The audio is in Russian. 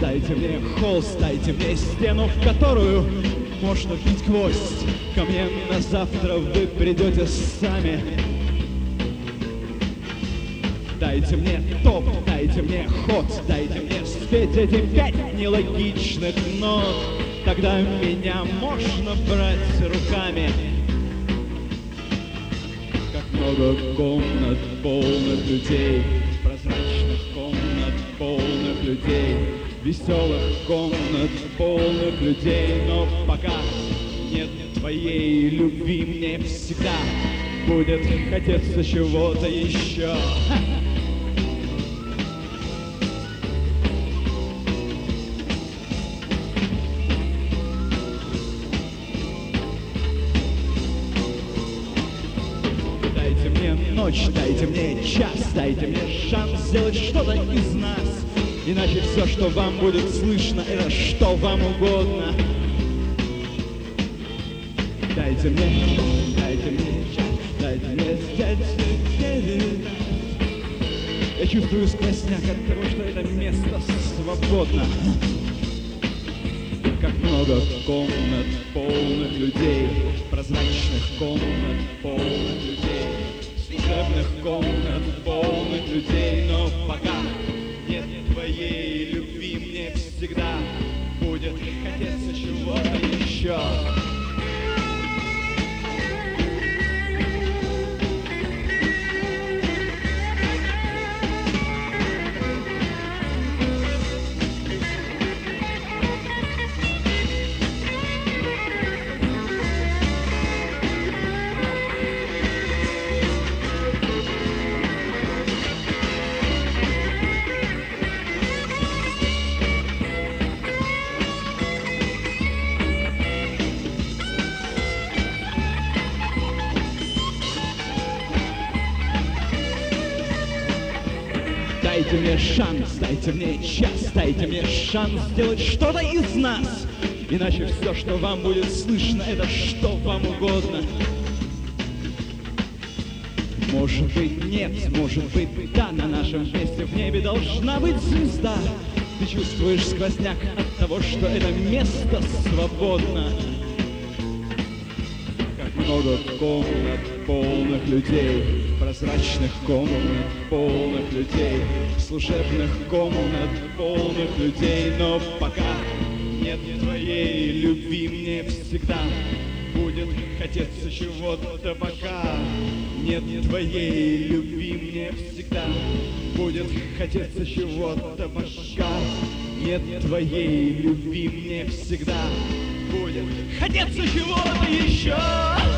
дайте мне холст, дайте мне стену, в которую можно вбить гвоздь. Ко мне на завтра вы придете сами. Дайте мне топ, дайте мне ход, дайте мне спеть эти 5 нелогичных нот. Тогда меня можно брать руками. Как много комнат полных людей, прозрачных комнат полных людей, веселых комнат полных людей. Но пока нет твоей любви, мне всегда будет хотеться чего-то еще. Ночь, дайте мне час, дайте мне шанс сделать что-то из нас. Иначе все, что вам будет слышно, это что вам угодно. Дайте мне час, дайте мне я чувствую сквозняк от того, что это место свободно. Как много комнат полных людей, прозрачных комнат полных людей, служебных комнат полных людей. Но пока нет твоей любви, мне всегда будет хотеться чего-то еще. Дайте мне шанс, дайте мне час, дайте мне шанс сделать что-то из нас. Иначе все, что вам будет слышно, это что вам угодно. Может быть нет, может быть да, на нашем месте в небе должна быть звезда. Ты чувствуешь сквозняк от того, что это место свободно. Как много комнат полных людей, прозрачных комнат полных людей, служебных комнат полных людей. Но пока нет твоей любви, мне всегда будет хотеться чего-то. Пока нет твоей любви, мне всегда будет хотеться чего-то. Пока нет твоей любви, мне всегда будет хотеться чего-то еще.